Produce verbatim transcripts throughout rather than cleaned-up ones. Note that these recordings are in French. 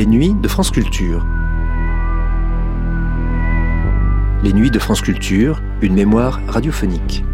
Les nuits de France Culture. Les nuits de France Culture, une mémoire radiophonique.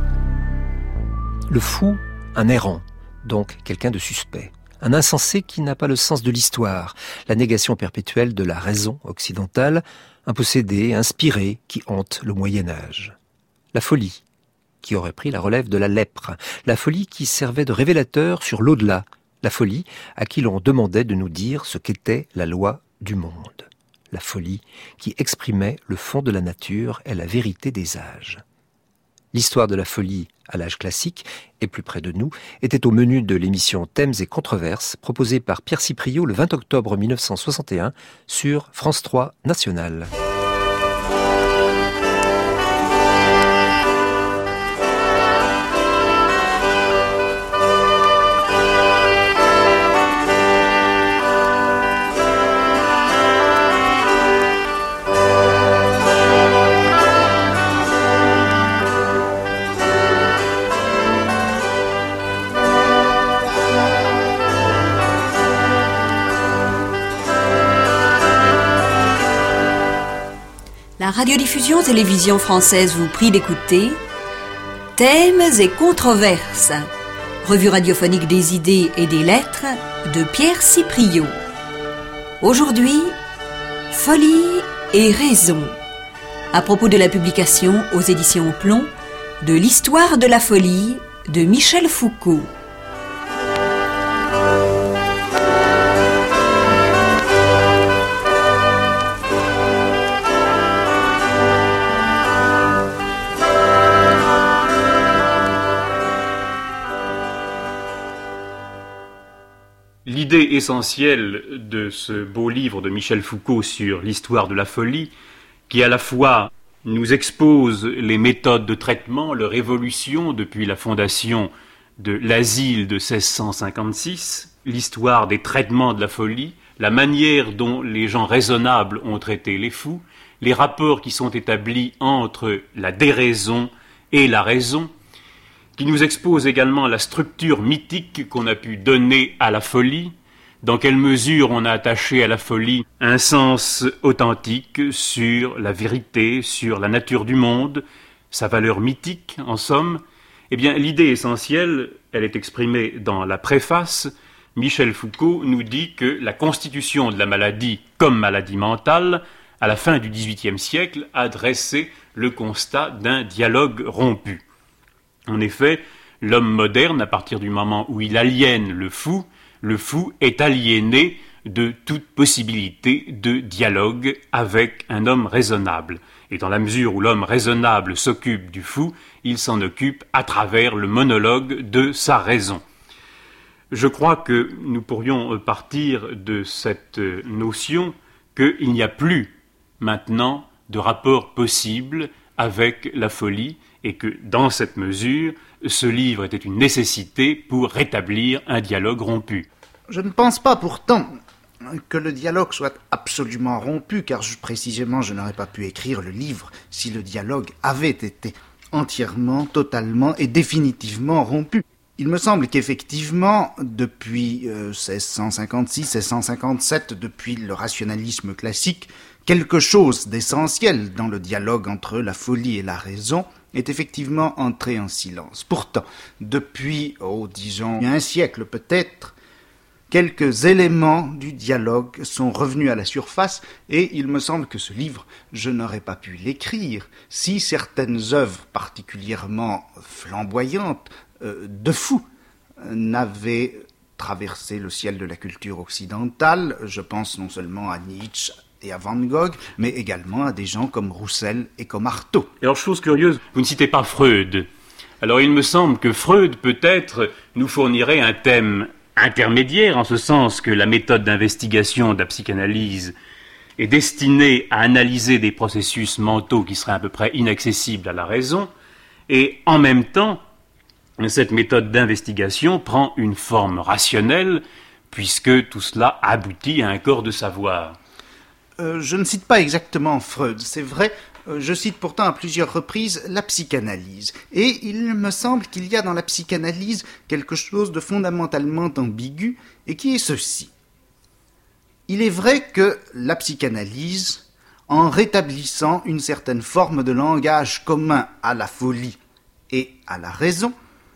Le fou, un errant, donc quelqu'un de suspect. Un insensé qui n'a pas le sens de l'histoire, la négation perpétuelle de la raison occidentale, un possédé, inspiré, qui hante le Moyen-Âge. La folie, qui aurait pris la relève de la lèpre, la folie qui servait de révélateur sur l'au-delà, la folie à qui l'on demandait de nous dire ce qu'était la loi du monde, la folie qui exprimait le fond de la nature et la vérité des âges. L'histoire de la folie à l'âge classique, et plus près de nous, était au menu de l'émission Thèmes et Controverses, proposée par Pierre Cipriot le vingt octobre mille neuf cent soixante et un sur France trois National. La radiodiffusion télévision française vous prie d'écouter Thèmes et Controverses, revue radiophonique des idées et des lettres de Pierre Cipriot. Aujourd'hui, folie et raison, à propos de la publication aux éditions Plomb de l'histoire de la folie de Michel Foucault. L'idée essentielle de ce beau livre de Michel Foucault sur l'histoire de la folie, qui à la fois nous expose les méthodes de traitement, leur évolution depuis la fondation de l'asile de seize cent cinquante-six, l'histoire des traitements de la folie, la manière dont les gens raisonnables ont traité les fous, les rapports qui sont établis entre la déraison et la raison, qui nous expose également la structure mythique qu'on a pu donner à la folie, dans quelle mesure on a attaché à la folie un sens authentique sur la vérité, sur la nature du monde, sa valeur mythique, en somme. Eh bien, l'idée essentielle, elle est exprimée dans la préface. Michel Foucault nous dit que la constitution de la maladie comme maladie mentale, à la fin du dix-huitième siècle, a dressé le constat d'un dialogue rompu. En effet, l'homme moderne, à partir du moment où il aliène le fou, le fou est aliéné de toute possibilité de dialogue avec un homme raisonnable. Et dans la mesure où l'homme raisonnable s'occupe du fou, il s'en occupe à travers le monologue de sa raison. Je crois que nous pourrions partir de cette notion qu'il n'y a plus maintenant de rapport possible avec la folie, et que, dans cette mesure, ce livre était une nécessité pour rétablir un dialogue rompu. Je ne pense pas pourtant que le dialogue soit absolument rompu, car je, précisément je n'aurais pas pu écrire le livre si le dialogue avait été entièrement, totalement et définitivement rompu. Il me semble qu'effectivement, depuis euh, seize cent cinquante-six, seize cent cinquante-sept, depuis le rationalisme classique, quelque chose d'essentiel dans le dialogue entre la folie et la raison est effectivement entré en silence. Pourtant, depuis, oh, disons, un siècle peut-être, quelques éléments du dialogue sont revenus à la surface et il me semble que ce livre, je n'aurais pas pu l'écrire si certaines œuvres particulièrement flamboyantes, euh, de fous, n'avaient traversé le ciel de la culture occidentale. Je pense non seulement à Nietzsche et à Van Gogh, mais également à des gens comme Roussel et comme Artaud. Alors, chose curieuse, vous ne citez pas Freud. Alors, il me semble que Freud, peut-être, nous fournirait un thème intermédiaire, en ce sens que la méthode d'investigation de la psychanalyse est destinée à analyser des processus mentaux qui seraient à peu près inaccessibles à la raison, et en même temps, cette méthode d'investigation prend une forme rationnelle, puisque tout cela aboutit à un corps de savoir. Euh, je ne cite pas exactement Freud, c'est vrai, euh, je cite pourtant à plusieurs reprises la psychanalyse. Et il me semble qu'il y a dans la psychanalyse quelque chose de fondamentalement ambigu, et qui est ceci. Il est vrai que la psychanalyse, en rétablissant une certaine forme de langage commun à la folie et à la raison,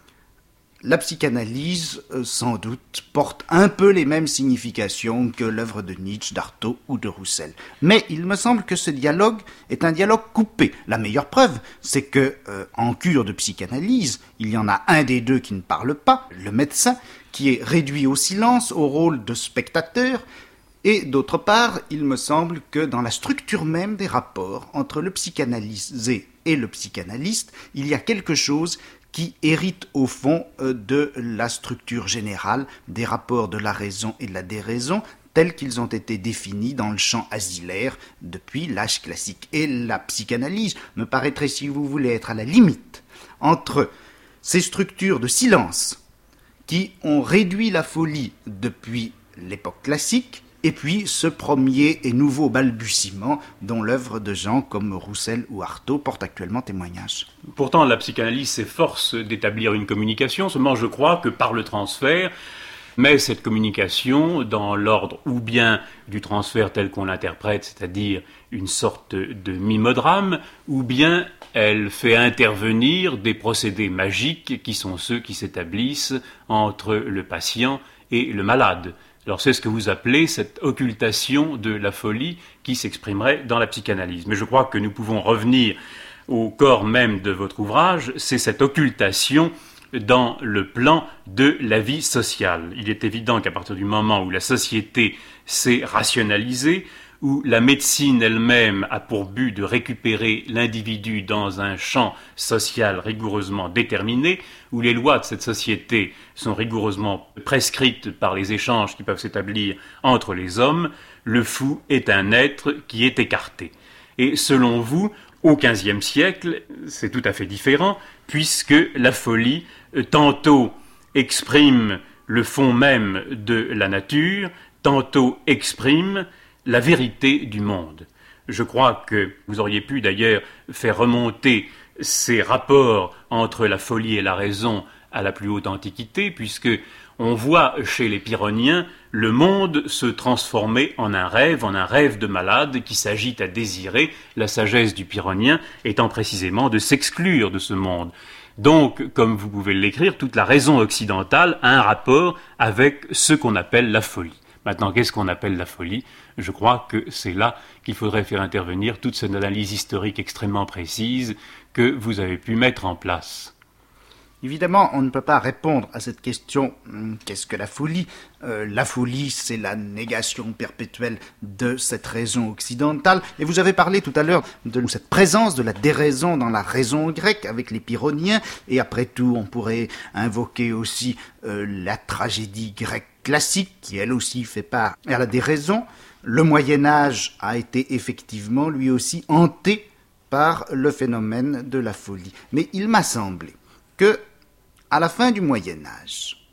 la psychanalyse, euh, sans doute, porte un peu les mêmes significations que l'œuvre de Nietzsche, d'Artaud ou de Roussel. Mais il me semble que ce dialogue est un dialogue coupé. La meilleure preuve, c'est que, euh, en cure de psychanalyse, il y en a un des deux qui ne parle pas, le médecin, qui est réduit au silence, au rôle de spectateur. Et d'autre part, il me semble que dans la structure même des rapports entre le psychanalysé et le psychanalyste, il y a quelque chose qui hérite au fond de la structure générale des rapports de la raison et de la déraison tels qu'ils ont été définis dans le champ asilaire depuis l'âge classique. Et la psychanalyse me paraîtrait, si vous voulez, être à la limite entre ces structures de silence qui ont réduit la folie depuis l'époque classique et puis ce premier et nouveau balbutiement dont l'œuvre de gens comme Roussel ou Artaud porte actuellement témoignage. Pourtant, la psychanalyse s'efforce d'établir une communication, seulement je crois que par le transfert, mais cette communication dans l'ordre ou bien du transfert tel qu'on l'interprète, c'est-à-dire une sorte de mimodrame, ou bien elle fait intervenir des procédés magiques qui sont ceux qui s'établissent entre le patient et le malade. Alors c'est ce que vous appelez cette occultation de la folie qui s'exprimerait dans la psychanalyse. Mais je crois que nous pouvons revenir au corps même de votre ouvrage, c'est cette occultation dans le plan de la vie sociale. Il est évident qu'à partir du moment où la société s'est rationalisée, où la médecine elle-même a pour but de récupérer l'individu dans un champ social rigoureusement déterminé, où les lois de cette société sont rigoureusement prescrites par les échanges qui peuvent s'établir entre les hommes, le fou est un être qui est écarté. Et selon vous, au quinzième siècle, c'est tout à fait différent, puisque la folie, tantôt exprime le fond même de la nature, tantôt exprime la vérité du monde. Je crois que vous auriez pu d'ailleurs faire remonter ces rapports entre la folie et la raison à la plus haute antiquité, puisque on voit chez les Pyrrhoniens le monde se transformer en un rêve, en un rêve de malade qui s'agite à désirer, la sagesse du Pyrrhonien étant précisément de s'exclure de ce monde. Donc, comme vous pouvez l'écrire, toute la raison occidentale a un rapport avec ce qu'on appelle la folie. Maintenant, qu'est-ce qu'on appelle la folie ? Je crois que c'est là qu'il faudrait faire intervenir toute cette analyse historique extrêmement précise que vous avez pu mettre en place. Évidemment, on ne peut pas répondre à cette question « qu'est-ce que la folie ?» euh, La folie, c'est la négation perpétuelle de cette raison occidentale. Et vous avez parlé tout à l'heure de cette présence de la déraison dans la raison grecque avec les Pyrrhoniens. Et après tout, on pourrait invoquer aussi euh, la tragédie grecque classique, qui elle aussi fait part à la déraison. Le Moyen-Âge a été effectivement, lui aussi, hanté par le phénomène de la folie. Mais il m'a semblé que, à la fin du Moyen-Âge,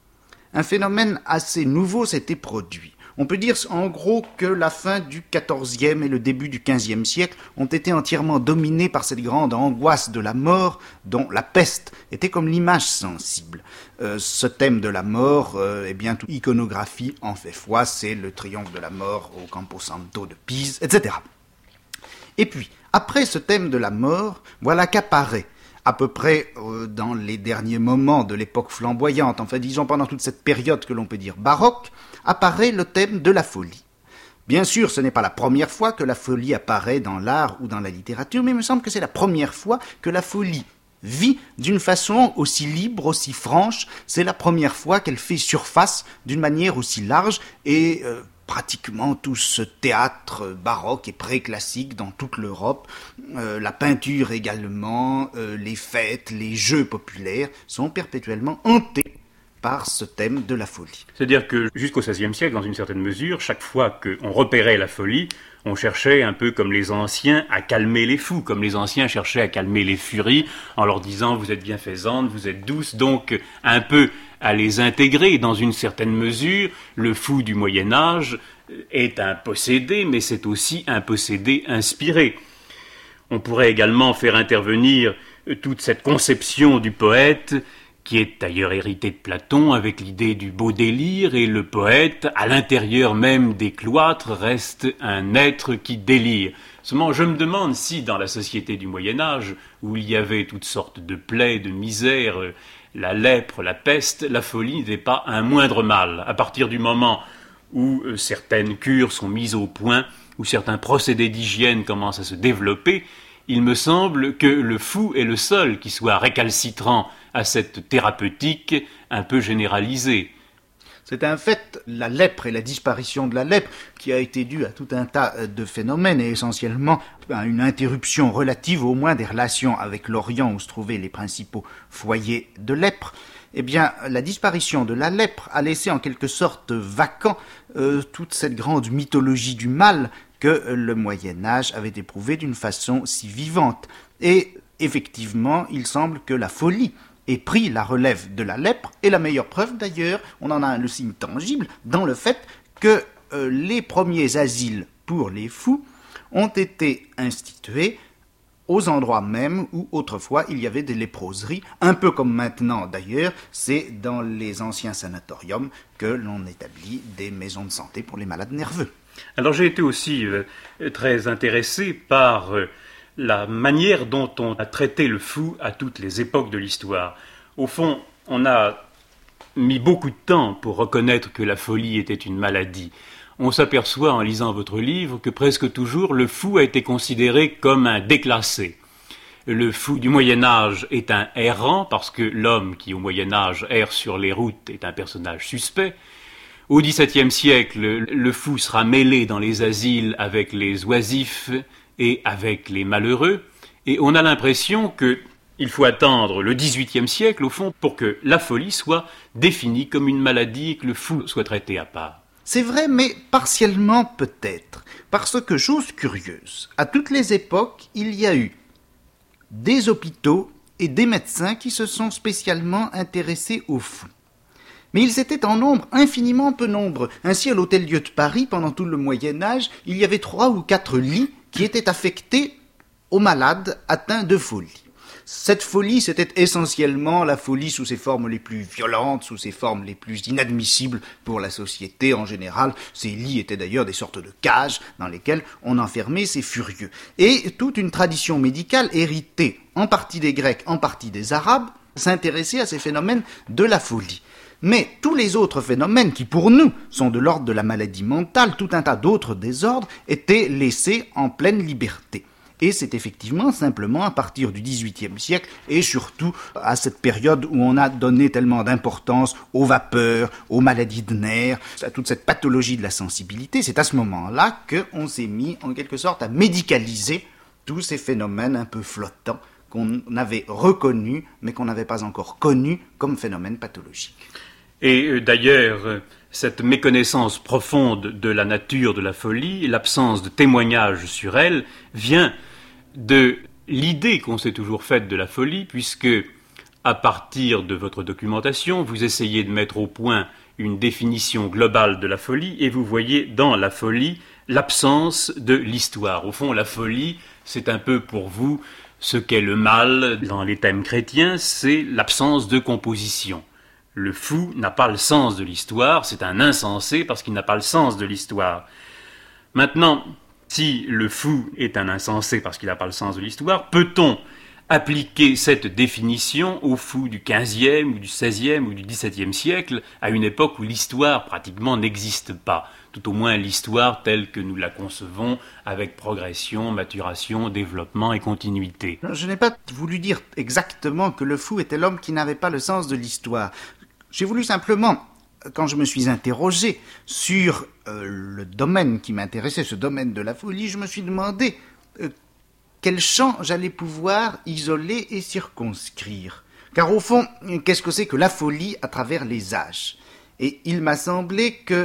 un phénomène assez nouveau s'était produit. On peut dire en gros que la fin du quatorzième et le début du quinzième siècle ont été entièrement dominés par cette grande angoisse de la mort dont la peste était comme l'image sensible. Euh, ce thème de la mort, euh, eh bien, toute iconographie en fait foi, c'est le triomphe de la mort au Camposanto de Pise, et cetera. Et puis, après ce thème de la mort, voilà qu'apparaît à peu près euh, dans les derniers moments de l'époque flamboyante, enfin disons pendant toute cette période que l'on peut dire baroque, apparaît le thème de la folie. Bien sûr, ce n'est pas la première fois que la folie apparaît dans l'art ou dans la littérature, mais il me semble que c'est la première fois que la folie vit d'une façon aussi libre, aussi franche. C'est la première fois qu'elle fait surface d'une manière aussi large et euh, pratiquement tout ce théâtre baroque et pré-classique dans toute l'Europe, euh, la peinture également, euh, les fêtes, les jeux populaires sont perpétuellement hantés par ce thème de la folie. C'est-à-dire que jusqu'au seizième siècle, dans une certaine mesure, chaque fois qu'on repérait la folie, on cherchait un peu comme les anciens à calmer les fous, comme les anciens cherchaient à calmer les furies en leur disant « vous êtes bienfaisante, vous êtes douce », donc un peu à les intégrer dans une certaine mesure. Le fou du Moyen-Âge est un possédé, mais c'est aussi un possédé inspiré. On pourrait également faire intervenir toute cette conception du poète qui est d'ailleurs hérité de Platon avec l'idée du beau délire, et le poète, à l'intérieur même des cloîtres, reste un être qui délire. Seulement, je me demande si, dans la société du Moyen-Âge, où il y avait toutes sortes de plaies, de misères, la lèpre, la peste, la folie n'était pas un moindre mal. À partir du moment où euh, certaines cures sont mises au point, où certains procédés d'hygiène commencent à se développer, il me semble que le fou est le seul qui soit récalcitrant à cette thérapeutique un peu généralisée. C'est un fait, la lèpre et la disparition de la lèpre, qui a été due à tout un tas de phénomènes et essentiellement à une interruption relative au moins des relations avec l'Orient où se trouvaient les principaux foyers de lèpre. Eh bien, la disparition de la lèpre a laissé en quelque sorte vacant euh, toute cette grande mythologie du mal que le Moyen-Âge avait éprouvée d'une façon si vivante. Et effectivement, il semble que la folie ait pris la relève de la lèpre, et la meilleure preuve d'ailleurs, on en a le signe tangible, dans le fait que euh, les premiers asiles pour les fous ont été institués aux endroits mêmes où autrefois il y avait des léproseries, un peu comme maintenant d'ailleurs, c'est dans les anciens sanatoriums que l'on établit des maisons de santé pour les malades nerveux. Alors j'ai été aussi euh, très intéressé par euh, la manière dont on a traité le fou à toutes les époques de l'histoire. Au fond, on a mis beaucoup de temps pour reconnaître que la folie était une maladie. On s'aperçoit en lisant votre livre que presque toujours le fou a été considéré comme un déclassé. Le fou du Moyen-Âge est un errant parce que l'homme qui au Moyen-Âge erre sur les routes est un personnage suspect. Au dix-septième siècle, le fou sera mêlé dans les asiles avec les oisifs et avec les malheureux, et on a l'impression qu'il faut attendre le dix-huitième siècle, au fond, pour que la folie soit définie comme une maladie et que le fou soit traité à part. C'est vrai, mais partiellement peut-être, parce que, chose curieuse, à toutes les époques, il y a eu des hôpitaux et des médecins qui se sont spécialement intéressés aux fous. Mais ils étaient en nombre infiniment peu nombreux. Ainsi, à l'Hôtel-Dieu de Paris, pendant tout le Moyen-Âge, il y avait trois ou quatre lits qui étaient affectés aux malades atteints de folie. Cette folie, c'était essentiellement la folie sous ses formes les plus violentes, sous ses formes les plus inadmissibles pour la société en général. Ces lits étaient d'ailleurs des sortes de cages dans lesquelles on enfermait ces furieux. Et toute une tradition médicale héritée, en partie des Grecs, en partie des Arabes, s'intéressait à ces phénomènes de la folie. Mais tous les autres phénomènes qui, pour nous, sont de l'ordre de la maladie mentale, tout un tas d'autres désordres, étaient laissés en pleine liberté. Et c'est effectivement simplement à partir du dix-huitième siècle, et surtout à cette période où on a donné tellement d'importance aux vapeurs, aux maladies de nerfs, à toute cette pathologie de la sensibilité, c'est à ce moment-là qu'on s'est mis en quelque sorte à médicaliser tous ces phénomènes un peu flottants qu'on avait reconnus, mais qu'on n'avait pas encore connus comme phénomènes pathologiques. Et euh, d'ailleurs, euh, cette méconnaissance profonde de la nature de la folie, l'absence de témoignages sur elle, vient de l'idée qu'on s'est toujours faite de la folie, puisque, à partir de votre documentation, vous essayez de mettre au point une définition globale de la folie, et vous voyez dans la folie l'absence de l'histoire. Au fond, la folie, c'est un peu pour vous ce qu'est le mal dans les thèmes chrétiens, c'est l'absence de composition. Le fou n'a pas le sens de l'histoire, c'est un insensé parce qu'il n'a pas le sens de l'histoire. Maintenant, si le fou est un insensé parce qu'il n'a pas le sens de l'histoire, peut-on appliquer cette définition au fou du quinzième ou du seizième ou du dix-septième siècle, à une époque où l'histoire pratiquement n'existe pas, tout au moins l'histoire telle que nous la concevons avec progression, maturation, développement et continuité. Je n'ai pas voulu dire exactement que le fou était l'homme qui n'avait pas le sens de l'histoire. J'ai voulu simplement, quand je me suis interrogé sur euh, le domaine qui m'intéressait, ce domaine de la folie, je me suis demandé euh, quel champ j'allais pouvoir isoler et circonscrire. Car au fond, qu'est-ce que c'est que la folie à travers les âges ? Et il m'a semblé que,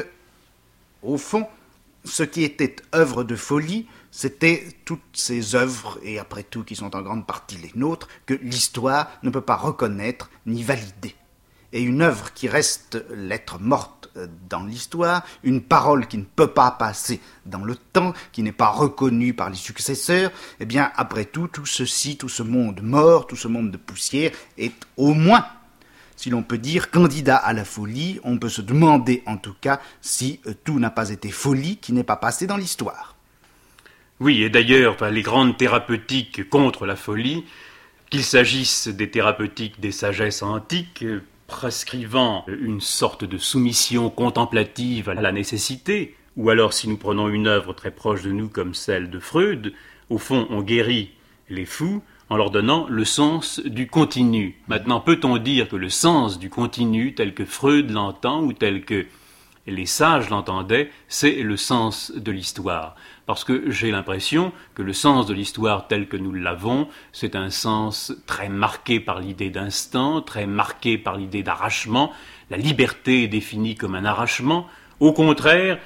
au fond, ce qui était œuvre de folie, c'était toutes ces œuvres, et après tout qui sont en grande partie les nôtres, que l'histoire ne peut pas reconnaître ni valider. Et une œuvre qui reste lettre morte dans l'histoire, une parole qui ne peut pas passer dans le temps, qui n'est pas reconnue par les successeurs, eh bien, après tout, tout ceci, tout ce monde mort, tout ce monde de poussière, est au moins si l'on peut dire, candidat à la folie. On peut se demander en tout cas si euh, tout n'a pas été folie qui n'est pas passé dans l'histoire. Oui, et d'ailleurs, les grandes thérapeutiques contre la folie, qu'il s'agisse des thérapeutiques des sagesses antiques, prescrivant une sorte de soumission contemplative à la nécessité, ou alors si nous prenons une œuvre très proche de nous comme celle de Freud, au fond on guérit les fous en leur donnant le sens du continu. Maintenant, peut-on dire que le sens du continu, tel que Freud l'entend ou tel que les sages l'entendaient, c'est le sens de l'histoire? Parce que j'ai l'impression que le sens de l'histoire tel que nous l'avons, c'est un sens très marqué par l'idée d'instant, très marqué par l'idée d'arrachement. La liberté est définie comme un arrachement. Au contraire,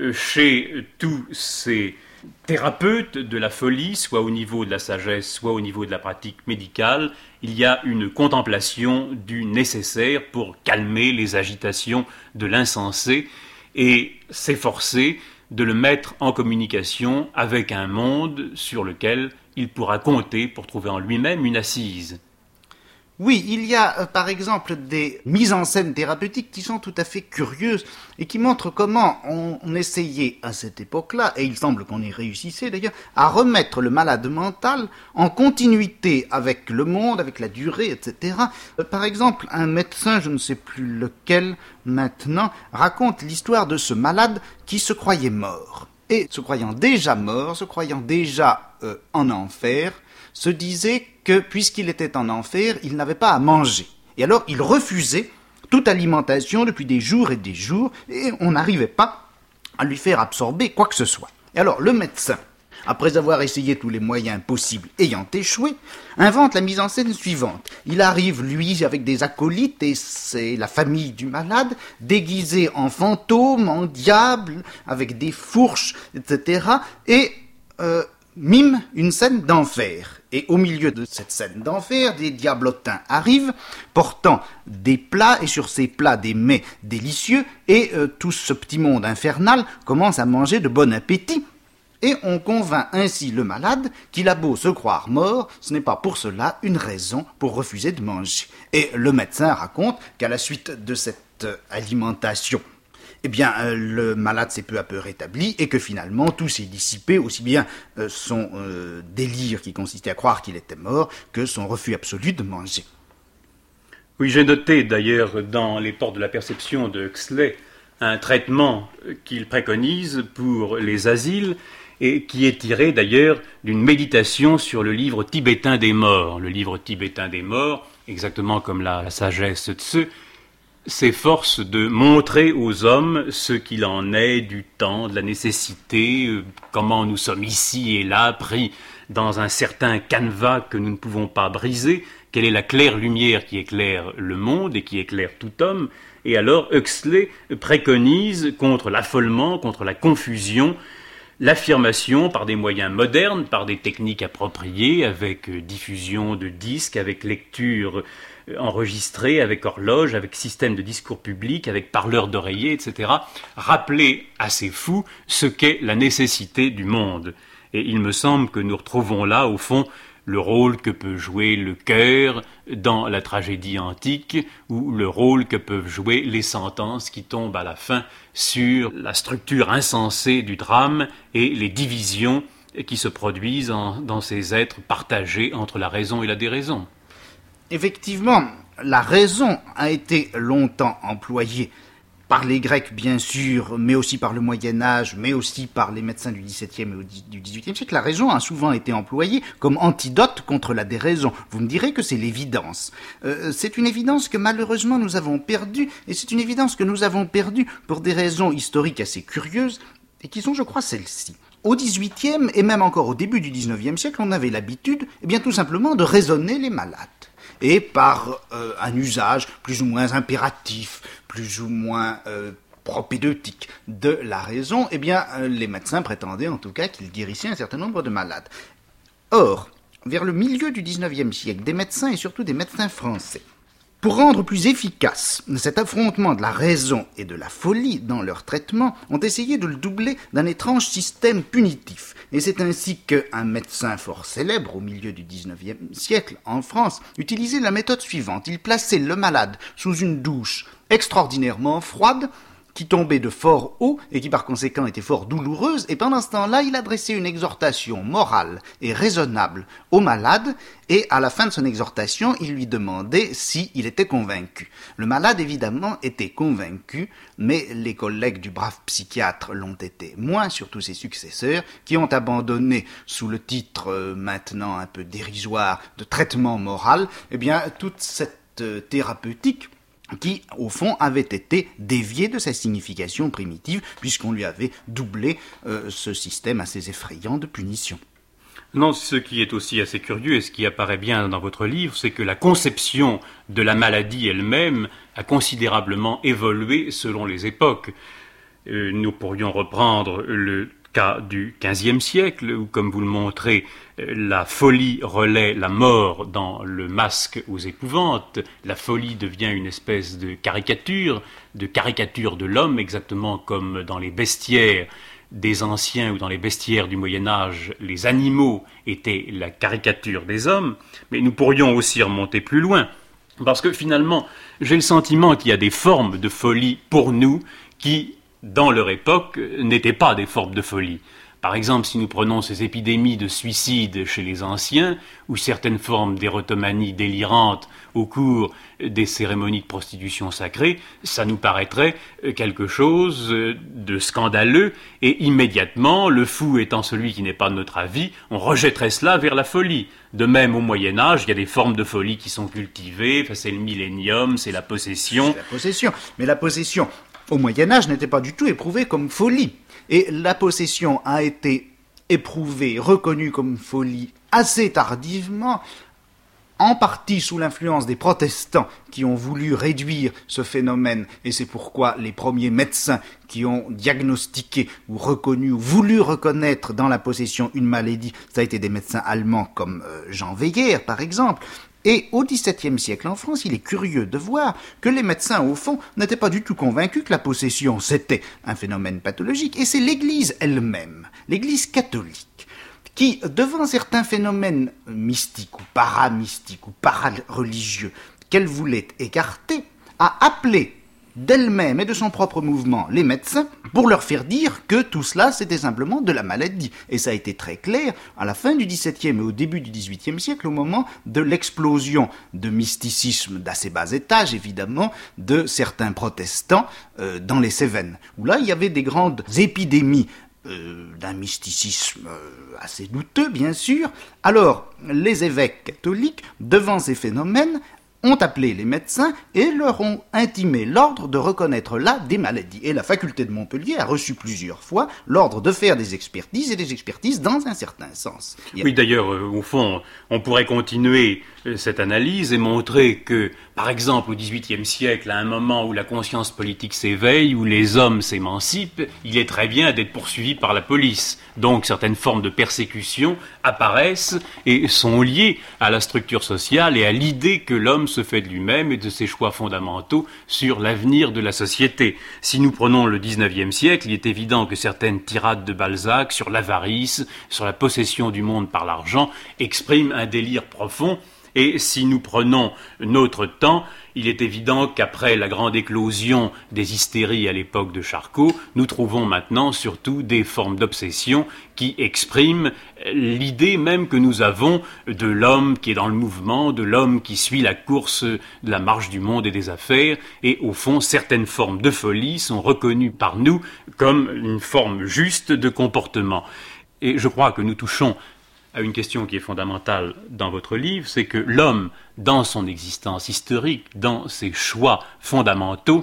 chez tous ces thérapeutes de la folie, soit au niveau de la sagesse, soit au niveau de la pratique médicale, il y a une contemplation du nécessaire pour calmer les agitations de l'insensé et s'efforcer de le mettre en communication avec un monde sur lequel il pourra compter pour trouver en lui-même une assise. Oui, il y a euh, par exemple des mises en scène thérapeutiques qui sont tout à fait curieuses et qui montrent comment on, on essayait à cette époque-là, et il semble qu'on y réussissait d'ailleurs, à remettre le malade mental en continuité avec le monde, avec la durée, et cetera. Euh, par exemple, un médecin, je ne sais plus lequel maintenant, raconte l'histoire de ce malade qui se croyait mort. Et se croyant déjà mort, se croyant déjà euh, en enfer, se disait que, puisqu'il était en enfer, il n'avait pas à manger. Et alors, il refusait toute alimentation depuis des jours et des jours, et on n'arrivait pas à lui faire absorber quoi que ce soit. Et alors, le médecin, après avoir essayé tous les moyens possibles ayant échoué, invente la mise en scène suivante. Il arrive, lui, avec des acolytes, et c'est la famille du malade, déguisés en fantômes, en diables, avec des fourches, et cetera, et euh, mime une scène d'enfer. Et au milieu de cette scène d'enfer, des diablotins arrivent, portant des plats, et sur ces plats des mets délicieux, et euh, tout ce petit monde infernal commence à manger de bon appétit. Et on convainc ainsi le malade qu'il a beau se croire mort, ce n'est pas pour cela une raison pour refuser de manger. Et le médecin raconte qu'à la suite de cette alimentation, eh bien, euh, le malade s'est peu à peu rétabli et que finalement tout s'est dissipé, aussi bien euh, son euh, délire qui consistait à croire qu'il était mort que son refus absolu de manger. Oui, j'ai noté d'ailleurs dans Les Portes de la Perception de Huxley un traitement qu'il préconise pour les asiles et qui est tiré d'ailleurs d'une méditation sur le livre tibétain des morts. Le livre tibétain des morts, exactement comme la, la sagesse Tse, s'efforce de montrer aux hommes ce qu'il en est du temps, de la nécessité, euh, comment nous sommes ici et là, pris dans un certain canevas que nous ne pouvons pas briser, quelle est la claire lumière qui éclaire le monde et qui éclaire tout homme. Et alors Huxley préconise contre l'affolement, contre la confusion, l'affirmation par des moyens modernes, par des techniques appropriées, avec diffusion de disques, avec lecture enregistrée, avec horloge, avec système de discours public, avec parleur d'oreiller, et cetera. Rappeler à ces fous ce qu'est la nécessité du monde. Et il me semble que nous retrouvons là, au fond, le rôle que peut jouer le cœur dans la tragédie antique, ou le rôle que peuvent jouer les sentences qui tombent à la fin sur la structure insensée du drame et les divisions qui se produisent en, dans ces êtres partagés entre la raison et la déraison. Effectivement, la raison a été longtemps employée par les Grecs, bien sûr, mais aussi par le Moyen-Âge, mais aussi par les médecins du dix-septième et du dix-huitième siècle. La raison a souvent été employée comme antidote contre la déraison. Vous me direz que c'est l'évidence. Euh, c'est une évidence que malheureusement nous avons perdue, et c'est une évidence que nous avons perdue pour des raisons historiques assez curieuses, et qui sont, je crois, celles-ci. Au dix-huitième, et même encore au début du dix-neuvième siècle, on avait l'habitude, eh bien, tout simplement de raisonner les malades. Et par euh, un usage plus ou moins impératif, plus ou moins euh, propédeutique de la raison, eh bien, euh, les médecins prétendaient en tout cas qu'ils guérissaient un certain nombre de malades. Or, vers le milieu du dix-neuvième siècle, des médecins et surtout des médecins français Pour rendre plus efficace cet affrontement de la raison et de la folie dans leur traitement, ont essayé de le doubler d'un étrange système punitif. Et c'est ainsi qu'un médecin fort célèbre au milieu du dix-neuvième siècle en France utilisait la méthode suivante. Il plaçait le malade sous une douche extraordinairement froide, qui tombait de fort haut et qui par conséquent était fort douloureuse, et pendant ce temps-là, il adressait une exhortation morale et raisonnable au malade, et à la fin de son exhortation, il lui demandait s'il était convaincu. Le malade, évidemment, était convaincu, mais les collègues du brave psychiatre l'ont été moins, surtout ses successeurs, qui ont abandonné, sous le titre euh, maintenant un peu dérisoire de traitement moral, eh bien, toute cette euh, thérapeutique qui, au fond, avait été dévié de sa signification primitive, puisqu'on lui avait doublé euh, ce système assez effrayant de punition. Non, ce qui est aussi assez curieux et ce qui apparaît bien dans votre livre, c'est que la conception de la maladie elle-même a considérablement évolué selon les époques. Euh, nous pourrions reprendre le cas du quinzième siècle, où, comme vous le montrez, la folie relaie la mort dans le Masque aux épouvantes. La folie devient une espèce de caricature, de caricature de l'homme, exactement comme dans les bestiaires des anciens ou dans les bestiaires du Moyen-Âge, les animaux étaient la caricature des hommes. Mais nous pourrions aussi remonter plus loin, parce que finalement, j'ai le sentiment qu'il y a des formes de folie pour nous qui, dans leur époque, n'étaient pas des formes de folie. Par exemple, si nous prenons ces épidémies de suicide chez les anciens, ou certaines formes d'érotomanie délirante au cours des cérémonies de prostitution sacrée, ça nous paraîtrait quelque chose de scandaleux, et immédiatement, le fou étant celui qui n'est pas de notre avis, on rejetterait cela vers la folie. De même, au Moyen-Âge, il y a des formes de folie qui sont cultivées, enfin, c'est le millénium, c'est la possession. C'est la possession, mais la possession, au Moyen-Âge, n'était pas du tout éprouvée comme folie. Et la possession a été éprouvée, reconnue comme folie assez tardivement, en partie sous l'influence des protestants qui ont voulu réduire ce phénomène, et c'est pourquoi les premiers médecins qui ont diagnostiqué ou reconnu ou voulu reconnaître dans la possession une maladie, ça a été des médecins allemands comme euh, Jean Weyer par exemple. Et au dix-septième siècle en France, il est curieux de voir que les médecins, au fond, n'étaient pas du tout convaincus que la possession, c'était un phénomène pathologique. Et c'est l'Église elle-même, l'Église catholique, qui, devant certains phénomènes mystiques ou paramystiques ou parareligieux qu'elle voulait écarter, a appelé d'elle-même et de son propre mouvement les médecins pour leur faire dire que tout cela c'était simplement de la maladie. Et ça a été très clair à la fin du dix-septième et au début du dix-huitième siècle, au moment de l'explosion de mysticisme d'assez bas étage évidemment de certains protestants euh, dans les Cévennes, où là il y avait des grandes épidémies Euh, d'un mysticisme euh, assez douteux, bien sûr. Alors, les évêques catholiques, devant ces phénomènes, ont appelé les médecins et leur ont intimé l'ordre de reconnaître là des maladies. Et la faculté de Montpellier a reçu plusieurs fois l'ordre de faire des expertises, et des expertises dans un certain sens. A... Oui, d'ailleurs, euh, au fond, on pourrait continuer euh, cette analyse et montrer que, par exemple, au dix-huitième siècle, à un moment où la conscience politique s'éveille, où les hommes s'émancipent, il est très bien d'être poursuivi par la police. Donc, certaines formes de persécution apparaissent et sont liées à la structure sociale et à l'idée que l'homme se fait de lui-même et de ses choix fondamentaux sur l'avenir de la société. Si nous prenons le dix-neuvième siècle, il est évident que certaines tirades de Balzac sur l'avarice, sur la possession du monde par l'argent, expriment un délire profond. Et si nous prenons notre temps, il est évident qu'après la grande éclosion des hystéries à l'époque de Charcot, nous trouvons maintenant surtout des formes d'obsession qui expriment l'idée même que nous avons de l'homme qui est dans le mouvement, de l'homme qui suit la course de la marche du monde et des affaires, et au fond, certaines formes de folie sont reconnues par nous comme une forme juste de comportement. Et je crois que nous touchons à une question qui est fondamentale dans votre livre, c'est que l'homme, dans son existence historique, dans ses choix fondamentaux,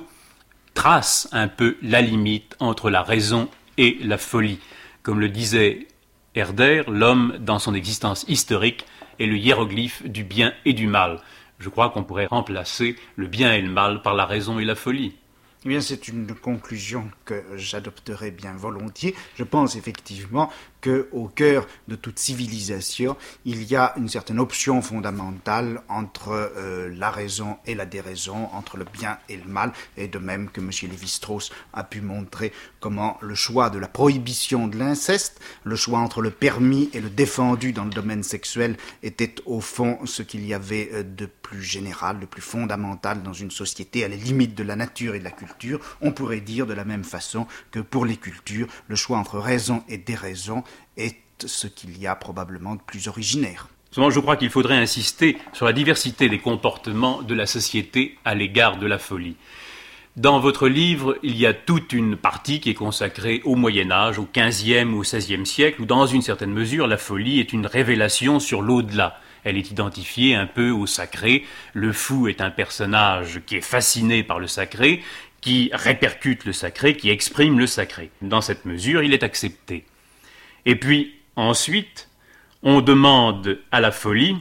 trace un peu la limite entre la raison et la folie. Comme le disait Herder, l'homme, dans son existence historique, est le hiéroglyphe du bien et du mal. Je crois qu'on pourrait remplacer le bien et le mal par la raison et la folie. Eh bien, c'est une conclusion que j'adopterai bien volontiers. Je pense effectivement qu'au cœur de toute civilisation, il y a une certaine option fondamentale entre euh, la raison et la déraison, entre le bien et le mal, et de même que M. Lévi-Strauss a pu montrer comment le choix de la prohibition de l'inceste, le choix entre le permis et le défendu dans le domaine sexuel était au fond ce qu'il y avait de plus général, de plus fondamental dans une société à la limite de la nature et de la culture. On pourrait dire de la même façon que pour les cultures, le choix entre raison et déraison est ce qu'il y a probablement de plus originaire. Seulement, je crois qu'il faudrait insister sur la diversité des comportements de la société à l'égard de la folie. Dans votre livre, il y a toute une partie qui est consacrée au Moyen-Âge, au quinzième ou au seizième siècle, où dans une certaine mesure, la folie est une révélation sur l'au-delà. Elle est identifiée un peu au sacré. Le fou est un personnage qui est fasciné par le sacré, qui répercute le sacré, qui exprime le sacré. Dans cette mesure, il est accepté. Et puis, ensuite, on demande à la folie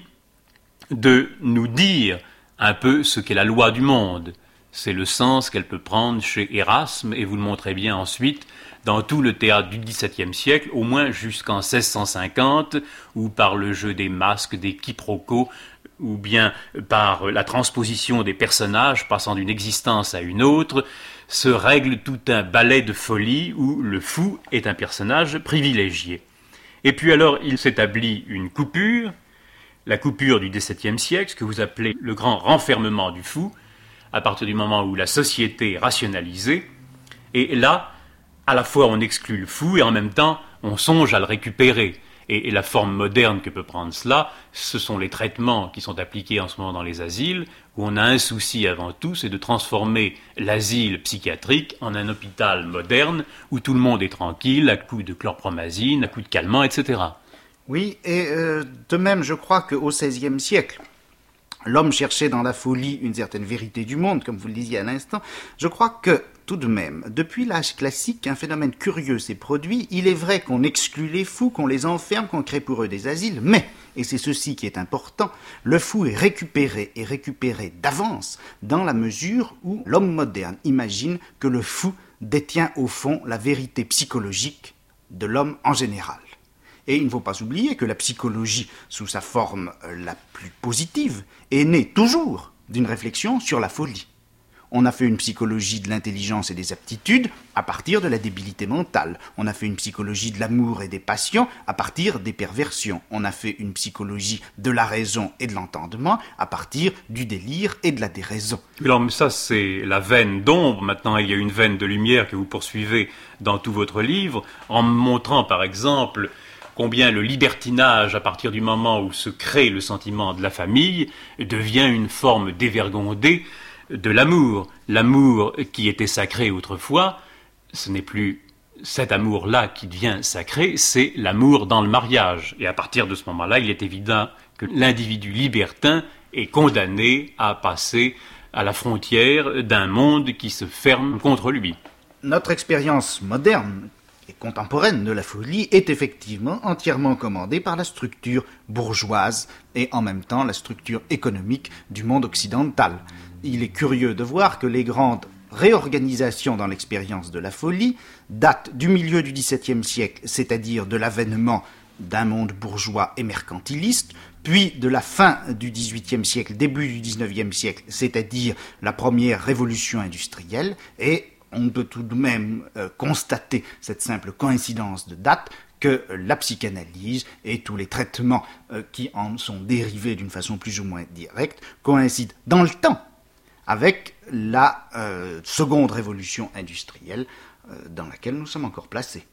de nous dire un peu ce qu'est la loi du monde. C'est le sens qu'elle peut prendre chez Erasme, et vous le montrez bien ensuite dans tout le théâtre du dix-septième siècle, au moins jusqu'en seize cent cinquante, où par le jeu des masques, des quiproquos, ou bien par la transposition des personnages passant d'une existence à une autre, se règle tout un ballet de folie où le fou est un personnage privilégié. Et puis alors, il s'établit une coupure, la coupure du dix-septième siècle, ce que vous appelez le grand renfermement du fou, à partir du moment où la société est rationalisée, et là, à la fois on exclut le fou et en même temps on songe à le récupérer. Et, et la forme moderne que peut prendre cela, ce sont les traitements qui sont appliqués en ce moment dans les asiles, où on a un souci avant tout, c'est de transformer l'asile psychiatrique en un hôpital moderne, où tout le monde est tranquille, à coups de chlorpromazine, à coups de calmant, et cetera. Oui, et euh, de même, je crois qu'au seizième siècle, l'homme cherchait dans la folie une certaine vérité du monde, comme vous le disiez à l'instant. Je crois que, tout de même, depuis l'âge classique, un phénomène curieux s'est produit. Il est vrai qu'on exclut les fous, qu'on les enferme, qu'on crée pour eux des asiles, mais, et c'est ceci qui est important, le fou est récupéré et récupéré d'avance dans la mesure où l'homme moderne imagine que le fou détient au fond la vérité psychologique de l'homme en général. Et il ne faut pas oublier que la psychologie, sous sa forme la plus positive, est née toujours d'une réflexion sur la folie. On a fait une psychologie de l'intelligence et des aptitudes à partir de la débilité mentale. On a fait une psychologie de l'amour et des passions à partir des perversions. On a fait une psychologie de la raison et de l'entendement à partir du délire et de la déraison. Alors ça, c'est la veine d'ombre. Maintenant, il y a une veine de lumière que vous poursuivez dans tout votre livre, en montrant, par exemple, combien le libertinage, à partir du moment où se crée le sentiment de la famille, devient une forme dévergondée de l'amour. L'amour qui était sacré autrefois, ce n'est plus cet amour-là qui devient sacré, c'est l'amour dans le mariage. Et à partir de ce moment-là, il est évident que l'individu libertin est condamné à passer à la frontière d'un monde qui se ferme contre lui. Notre expérience moderne et contemporaine de la folie est effectivement entièrement commandée par la structure bourgeoise et en même temps la structure économique du monde occidental. Il est curieux de voir que les grandes réorganisations dans l'expérience de la folie datent du milieu du dix-septième siècle, c'est-à-dire de l'avènement d'un monde bourgeois et mercantiliste, puis de la fin du dix-huitième siècle, début du dix-neuvième siècle, c'est-à-dire la première révolution industrielle, et on peut tout de même euh, constater cette simple coïncidence de date que la psychanalyse et tous les traitements euh, qui en sont dérivés d'une façon plus ou moins directe coïncident dans le temps avec la euh, seconde révolution industrielle euh, dans laquelle nous sommes encore placés.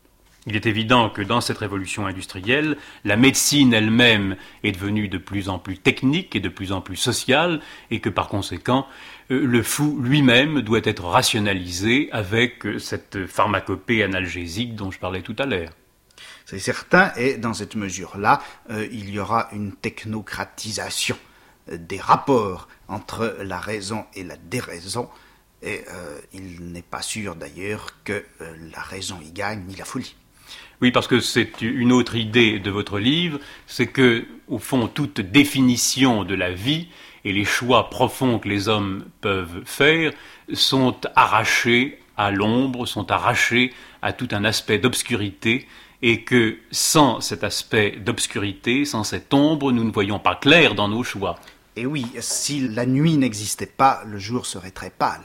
Il est évident que dans cette révolution industrielle, la médecine elle-même est devenue de plus en plus technique et de plus en plus sociale, et que par conséquent, euh, le fou lui-même doit être rationalisé avec euh, cette pharmacopée analgésique dont je parlais tout à l'heure. C'est certain, et dans cette mesure-là, euh, il y aura une technocratisation des rapports entre la raison et la déraison, et euh, il n'est pas sûr d'ailleurs que euh, la raison y gagne, ni la folie. Oui, parce que c'est une autre idée de votre livre, c'est que, au fond, toute définition de la vie et les choix profonds que les hommes peuvent faire sont arrachés à l'ombre, sont arrachés à tout un aspect d'obscurité, et que sans cet aspect d'obscurité, sans cette ombre, nous ne voyons pas clair dans nos choix. Et oui, si la nuit n'existait pas, le jour serait très pâle.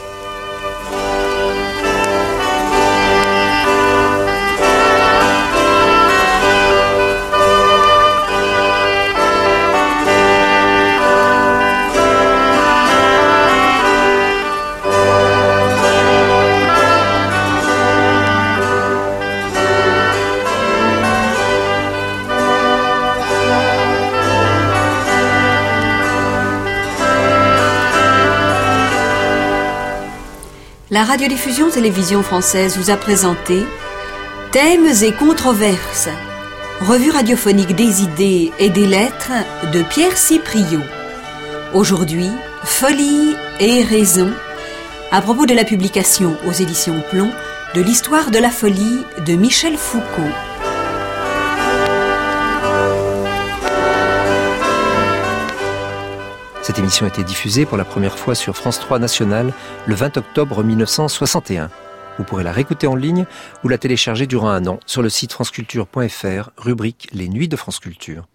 La radiodiffusion télévision française vous a présenté Thèmes et controverses, revue radiophonique des idées et des lettres de Pierre Cipriot. Aujourd'hui, Folie et raison, à propos de la publication aux éditions Plomb de l'histoire de la folie de Michel Foucault. Cette émission a été diffusée pour la première fois sur France trois National le vingt octobre mille neuf cent soixante et un. Vous pourrez la réécouter en ligne ou la télécharger durant un an sur le site franceculture point f r, rubrique Les Nuits de France Culture.